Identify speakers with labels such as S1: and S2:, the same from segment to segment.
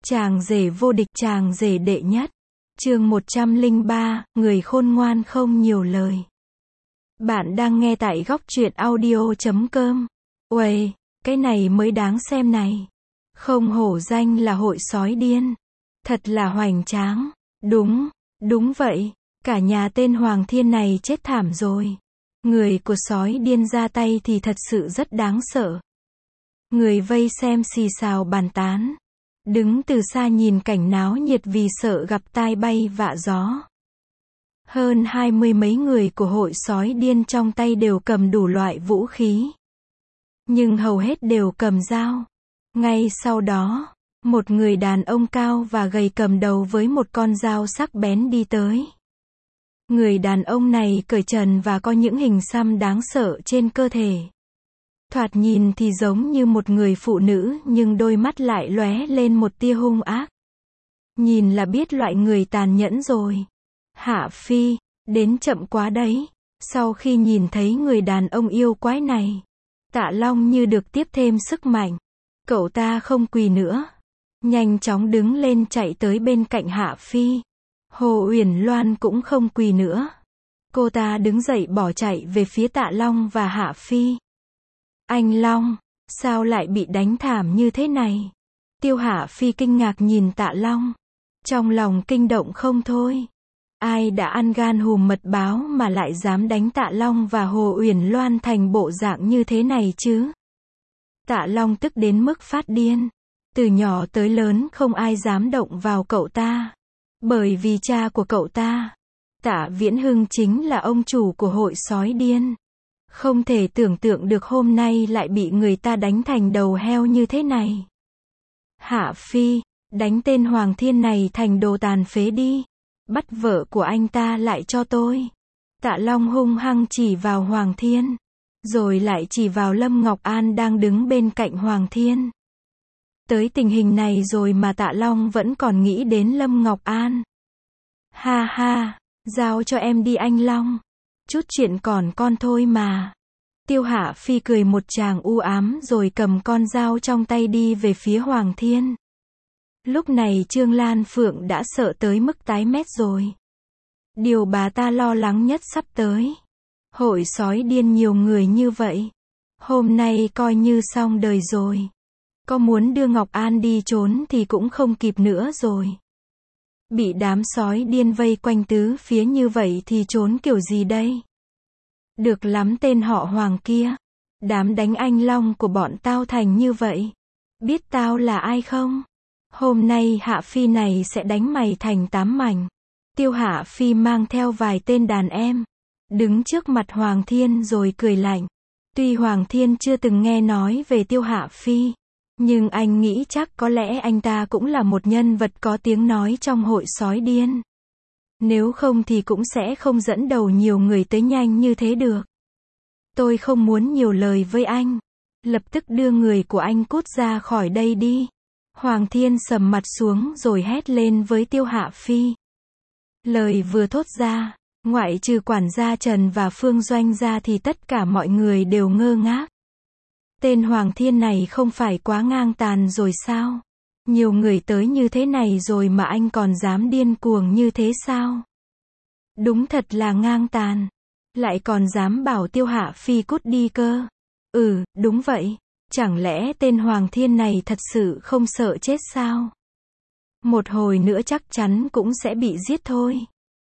S1: Chàng rể vô địch, chàng rể đệ nhất. Chương 103, người khôn ngoan không nhiều lời. Bạn đang nghe tại góc truyện audio.com. Uầy, cái này mới đáng xem này. Không hổ danh là hội sói điên. Thật là hoành tráng. Đúng vậy. Cả nhà tên Hoàng Thiên này chết thảm rồi. Người của sói điên ra tay thì thật sự rất đáng sợ. Người vây xem xì xào bàn tán. Đứng từ xa nhìn cảnh náo nhiệt vì sợ gặp tai bay vạ gió. Hơn 20 mấy người của hội sói điên trong tay đều cầm đủ loại vũ khí. Nhưng hầu hết đều cầm dao. Ngay sau đó, một người đàn ông cao và gầy cầm đầu với một con dao sắc bén đi tới. Người đàn ông này cởi trần và có những hình xăm đáng sợ trên cơ thể. Thoạt nhìn thì giống như một người phụ nữ nhưng đôi mắt lại lóe lên một tia hung ác. Nhìn là biết loại người tàn nhẫn rồi. Hạ Phi, đến chậm quá đấy. Sau khi nhìn thấy người đàn ông yêu quái này, Tạ Long như được tiếp thêm sức mạnh. Cậu ta không quỳ nữa. Nhanh chóng đứng lên chạy tới bên cạnh Hạ Phi. Hồ Uyển Loan cũng không quỳ nữa. Cô ta đứng dậy bỏ chạy về phía Tạ Long và Hạ Phi. Anh Long, sao lại bị đánh thảm như thế này? Tiêu Hạ Phi kinh ngạc nhìn Tạ Long. Trong lòng kinh động không thôi. Ai đã ăn gan hùm mật báo mà lại dám đánh Tạ Long và Hồ Uyển Loan thành bộ dạng như thế này chứ? Tạ Long tức đến mức phát điên. Từ nhỏ tới lớn không ai dám động vào cậu ta. Bởi vì cha của cậu ta, Tạ Viễn Hưng chính là ông chủ của hội sói điên. Không thể tưởng tượng được hôm nay lại bị người ta đánh thành đầu heo như thế này. Hạ Phi, đánh tên Hoàng Thiên này thành đồ tàn phế đi. Bắt vợ của anh ta lại cho tôi. Tạ Long hung hăng chỉ vào Hoàng Thiên. Rồi lại chỉ vào Lâm Ngọc An đang đứng bên cạnh Hoàng Thiên. Tới tình hình này rồi mà Tạ Long vẫn còn nghĩ đến Lâm Ngọc An. Ha ha, giao cho em đi anh Long. Chút chuyện còn con thôi mà. Tiêu Hạ Phi cười một tràng u ám rồi cầm con dao trong tay đi về phía Hoàng Thiên. Lúc này Trương Lan Phượng đã sợ tới mức tái mét rồi. Điều bà ta lo lắng nhất sắp tới. Hội sói điên nhiều người như vậy. Hôm nay coi như xong đời rồi. Có muốn đưa Ngọc An đi trốn thì cũng không kịp nữa rồi. Bị đám sói điên vây quanh tứ phía như vậy thì trốn kiểu gì đây? Được lắm tên họ Hoàng kia. Đám đánh anh Long của bọn tao thành như vậy. Biết tao là ai không? Hôm nay Hạ Phi này sẽ đánh mày thành 8 mảnh. Tiêu Hạ Phi mang theo vài tên đàn em. Đứng trước mặt Hoàng Thiên rồi cười lạnh. Tuy Hoàng Thiên chưa từng nghe nói về Tiêu Hạ Phi. Nhưng anh nghĩ chắc có lẽ anh ta cũng là một nhân vật có tiếng nói trong hội sói điên. Nếu không thì cũng sẽ không dẫn đầu nhiều người tới nhanh như thế được. Tôi không muốn nhiều lời với anh. Lập tức đưa người của anh cút ra khỏi đây đi. Hoàng Thiên sầm mặt xuống rồi hét lên với Tiêu Hạ Phi. Lời vừa thốt ra, ngoại trừ quản gia Trần và Phương Doanh ra thì tất cả mọi người đều ngơ ngác. Tên Hoàng Thiên này không phải quá ngang tàn rồi sao? Nhiều người tới như thế này rồi mà anh còn dám điên cuồng như thế sao? Đúng thật là ngang tàn. Lại còn dám bảo Tiêu Hạ Phi cút đi cơ. Đúng vậy. Chẳng lẽ tên Hoàng Thiên này thật sự không sợ chết sao? Một hồi nữa chắc chắn cũng sẽ bị giết thôi.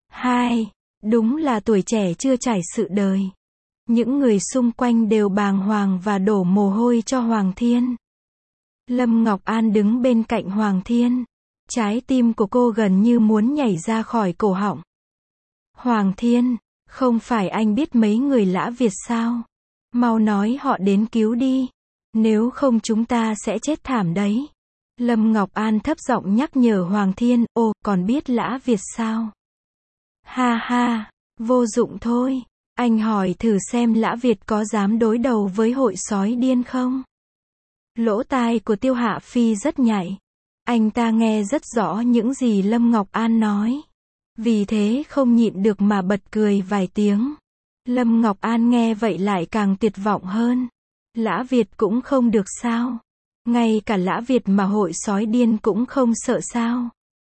S1: Đúng là tuổi trẻ chưa trải sự đời. Những người xung quanh đều bàng hoàng và đổ mồ hôi cho Hoàng Thiên. Lâm Ngọc An đứng bên cạnh Hoàng Thiên. Trái tim của cô gần như muốn nhảy ra khỏi cổ họng. Hoàng Thiên, không phải anh biết mấy người Lã Việt sao? Mau nói họ đến cứu đi. Nếu không chúng ta sẽ chết thảm đấy. Lâm Ngọc An thấp giọng nhắc nhở Hoàng Thiên. Còn biết Lã Việt sao? Ha ha, vô dụng thôi. Anh hỏi thử xem Lã Việt có dám đối đầu với hội sói điên không? Lỗ tai của Tiêu Hạ Phi rất nhạy. Anh ta nghe rất rõ những gì Lâm Ngọc An nói. Vì thế không nhịn được mà bật cười vài tiếng. Lâm Ngọc An nghe vậy lại càng tuyệt vọng hơn. Lã Việt cũng không được sao? Ngay cả Lã Việt mà hội sói điên cũng không sợ sao?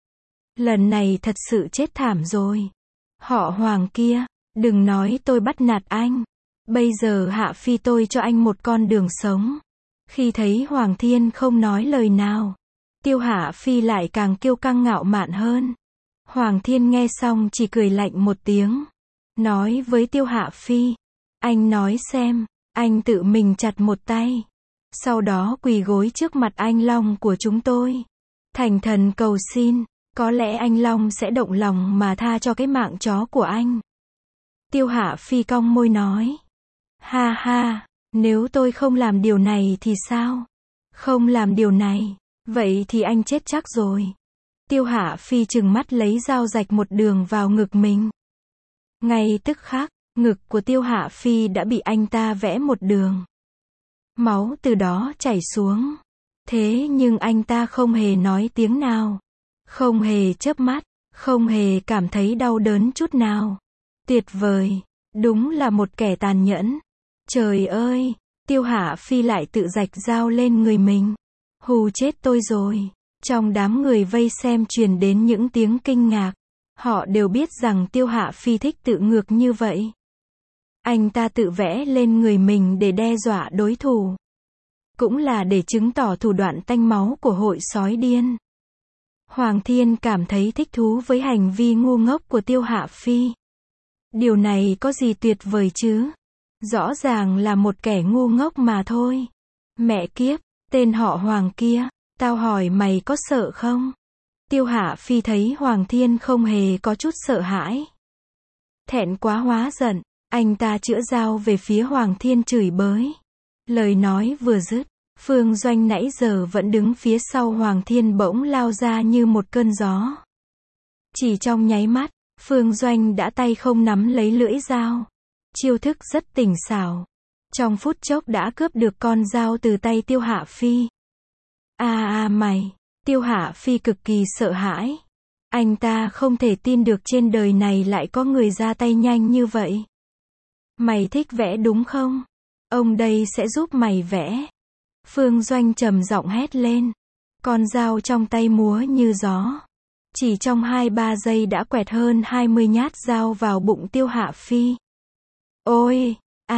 S1: Lần này thật sự chết thảm rồi. Họ Hoàng kia, đừng nói tôi bắt nạt anh. Bây giờ Hạ Phi tôi cho anh một con đường sống. Khi thấy Hoàng Thiên không nói lời nào, Tiêu Hạ Phi lại càng kiêu căng ngạo mạn hơn. Hoàng Thiên nghe xong chỉ cười lạnh một tiếng. Nói với Tiêu Hạ Phi, anh nói xem, anh tự mình chặt một tay. Sau đó quỳ gối trước mặt anh Long của chúng tôi. Thành thần cầu xin, có lẽ anh Long sẽ động lòng mà tha cho cái mạng chó của anh. Tiêu Hạ Phi cong môi nói. Ha ha, nếu tôi không làm điều này thì sao? Không làm điều này, vậy thì anh chết chắc rồi. Tiêu Hạ Phi trừng mắt lấy dao rạch một đường vào ngực mình. Ngay tức khắc, ngực của Tiêu Hạ Phi đã bị anh ta vẽ một đường. Máu từ đó chảy xuống. Thế nhưng anh ta không hề nói tiếng nào. Không hề chớp mắt, không hề cảm thấy đau đớn chút nào. Tuyệt vời, đúng là một kẻ tàn nhẫn. Trời ơi, Tiêu Hạ Phi lại tự rạch dao lên người mình. Hù chết tôi rồi. Trong đám người vây xem truyền đến những tiếng kinh ngạc. Họ đều biết rằng Tiêu Hạ Phi thích tự ngược như vậy. Anh ta tự vẽ lên người mình để đe dọa đối thủ. Cũng là để chứng tỏ thủ đoạn tanh máu của hội sói điên. Hoàng Thiên cảm thấy thích thú với hành vi ngu ngốc của Tiêu Hạ Phi. Điều này có gì tuyệt vời chứ? Rõ ràng là một kẻ ngu ngốc mà thôi. Mẹ kiếp, tên họ Hoàng kia, tao hỏi mày có sợ không? Tiêu Hạ Phi thấy Hoàng Thiên không hề có chút sợ hãi. Thẹn quá hóa giận, anh ta chĩa dao về phía Hoàng Thiên chửi bới. Lời nói vừa dứt, Phương Doanh nãy giờ vẫn đứng phía sau Hoàng Thiên bỗng lao ra như một cơn gió. Chỉ trong nháy mắt, Phương Doanh đã tay không nắm lấy lưỡi dao. Chiêu thức rất tỉnh xảo. Trong phút chốc đã cướp được con dao từ tay Tiêu Hạ Phi. Mày! Tiêu Hạ Phi cực kỳ sợ hãi. Anh ta không thể tin được trên đời này lại có người ra tay nhanh như vậy. Mày thích vẽ đúng không? Ông đây sẽ giúp mày vẽ. Phương Doanh trầm giọng hét lên. Con dao trong tay múa như gió. Chỉ trong 2-3 giây đã quẹt hơn 20 nhát dao vào bụng Tiêu Hạ Phi. Ôi!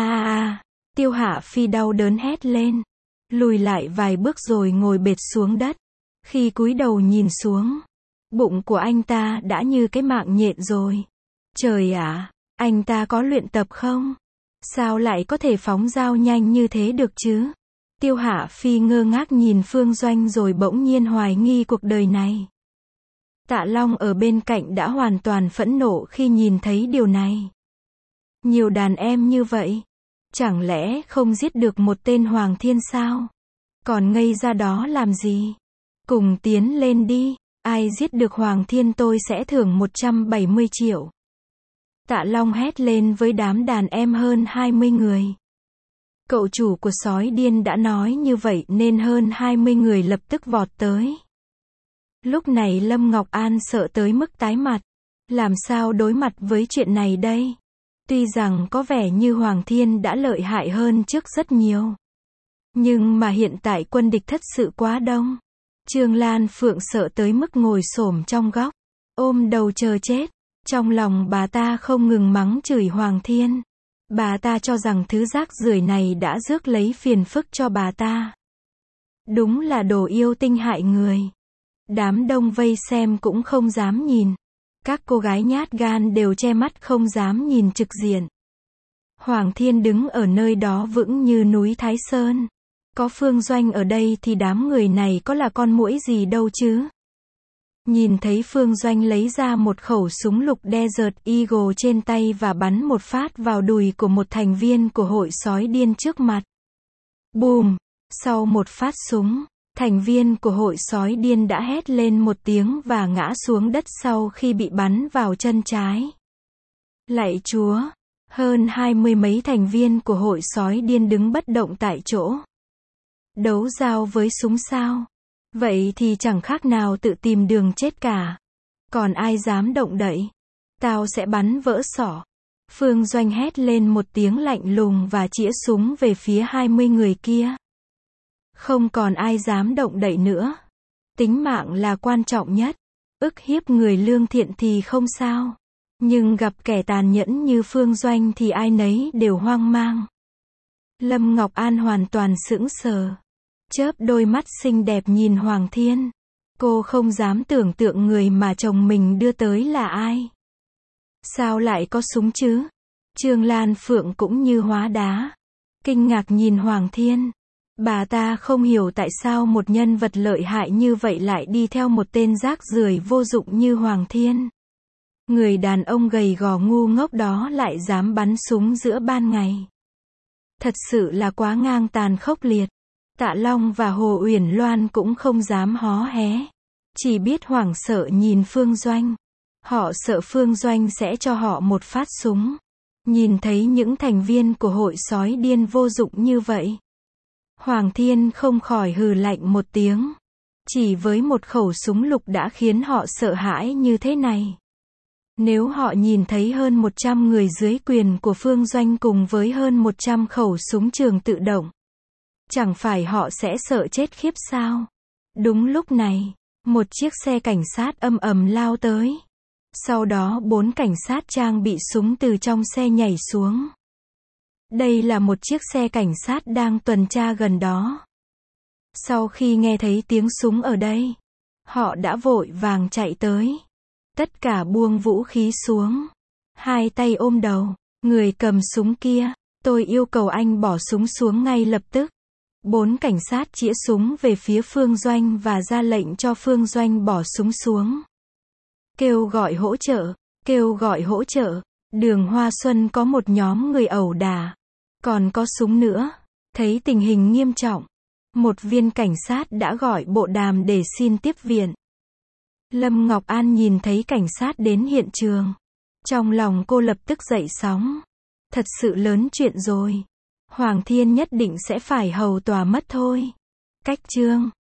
S1: Tiêu Hạ Phi đau đớn hét lên. Lùi lại vài bước rồi ngồi bệt xuống đất. Khi cúi đầu nhìn xuống, bụng của anh ta đã như cái mạng nhện rồi. Trời ạ, anh ta có luyện tập không? Sao lại có thể phóng dao nhanh như thế được chứ? Tiêu Hạ Phi ngơ ngác nhìn Phương Doanh rồi bỗng nhiên hoài nghi cuộc đời này. Tạ Long ở bên cạnh đã hoàn toàn phẫn nộ khi nhìn thấy điều này. Nhiều đàn em như vậy, chẳng lẽ không giết được một tên Hoàng Thiên sao? Còn ngây ra đó làm gì? Cùng tiến lên đi, ai giết được Hoàng Thiên tôi sẽ thưởng 170 triệu. Tạ Long hét lên với đám đàn em hơn 20 người. Cậu chủ của sói điên đã nói như vậy nên hơn 20 người lập tức vọt tới. Lúc này Lâm Ngọc An sợ tới mức tái mặt. Làm sao đối mặt với chuyện này đây? Tuy rằng có vẻ như Hoàng Thiên đã lợi hại hơn trước rất nhiều. Nhưng mà hiện tại quân địch thật sự quá đông. Trương Lan Phượng sợ tới mức ngồi xổm trong góc, ôm đầu chờ chết. Trong lòng bà ta không ngừng mắng chửi Hoàng Thiên. Bà ta cho rằng thứ rác rưởi này đã rước lấy phiền phức cho bà ta. Đúng là đồ yêu tinh hại người. Đám đông vây xem cũng không dám nhìn. Các cô gái nhát gan đều che mắt không dám nhìn trực diện. Hoàng Thiên đứng ở nơi đó vững như núi Thái Sơn. Có Phương Doanh ở đây thì đám người này có là con muỗi gì đâu chứ. Nhìn thấy Phương Doanh lấy ra một khẩu súng lục Desert Eagle trên tay và bắn một phát vào đùi của một thành viên của hội sói điên trước mặt. Bùm! Sau một phát súng, thành viên của hội sói điên đã hét lên một tiếng và ngã xuống đất sau khi bị bắn vào chân trái. Lạy Chúa! Hơn 20 mấy thành viên của hội sói điên đứng bất động tại chỗ. Đấu dao với súng sao? Vậy thì chẳng khác nào tự tìm đường chết cả. Còn ai dám động đậy? Tao sẽ bắn vỡ sọ. Phương Doanh hét lên một tiếng lạnh lùng và chĩa súng về phía 20 người kia. Không còn ai dám động đậy nữa. Tính mạng là quan trọng nhất. Ức hiếp người lương thiện thì không sao. Nhưng gặp kẻ tàn nhẫn như Phương Doanh thì ai nấy đều hoang mang. Lâm Ngọc An hoàn toàn sững sờ. Chớp đôi mắt xinh đẹp nhìn Hoàng Thiên. Cô không dám tưởng tượng người mà chồng mình đưa tới là ai. Sao lại có súng chứ? Trương Lan Phượng cũng như hóa đá. Kinh ngạc nhìn Hoàng Thiên. Bà ta không hiểu tại sao một nhân vật lợi hại như vậy lại đi theo một tên rác rưởi vô dụng như Hoàng Thiên. Người đàn ông gầy gò ngu ngốc đó lại dám bắn súng giữa ban ngày. Thật sự là quá ngang tàn khốc liệt. Tạ Long và Hồ Uyển Loan cũng không dám hó hé. Chỉ biết hoảng sợ nhìn Phương Doanh. Họ sợ Phương Doanh sẽ cho họ một phát súng. Nhìn thấy những thành viên của hội sói điên vô dụng như vậy. Hoàng Thiên không khỏi hừ lạnh một tiếng. Chỉ với một khẩu súng lục đã khiến họ sợ hãi như thế này. Nếu họ nhìn thấy hơn 100 người dưới quyền của Phương Doanh cùng với hơn 100 khẩu súng trường tự động. Chẳng phải họ sẽ sợ chết khiếp sao? Đúng lúc này, một chiếc xe cảnh sát ầm ầm lao tới. Sau đó 4 cảnh sát trang bị súng từ trong xe nhảy xuống. Đây là một chiếc xe cảnh sát đang tuần tra gần đó. Sau khi nghe thấy tiếng súng ở đây, họ đã vội vàng chạy tới. Tất cả buông vũ khí xuống. Hai tay ôm đầu. Người cầm súng kia, tôi yêu cầu anh bỏ súng xuống ngay lập tức. 4 cảnh sát chĩa súng về phía Phương Doanh và ra lệnh cho Phương Doanh bỏ súng xuống. Kêu gọi hỗ trợ, kêu gọi hỗ trợ. Đường Hoa Xuân có một nhóm người ẩu đả. Còn có súng nữa. Thấy tình hình nghiêm trọng. Một viên cảnh sát đã gọi bộ đàm để xin tiếp viện. Lâm Ngọc An nhìn thấy cảnh sát đến hiện trường. Trong lòng cô lập tức dậy sóng. Thật sự lớn chuyện rồi. Hoàng Thiên nhất định sẽ phải hầu tòa mất thôi. Cách chương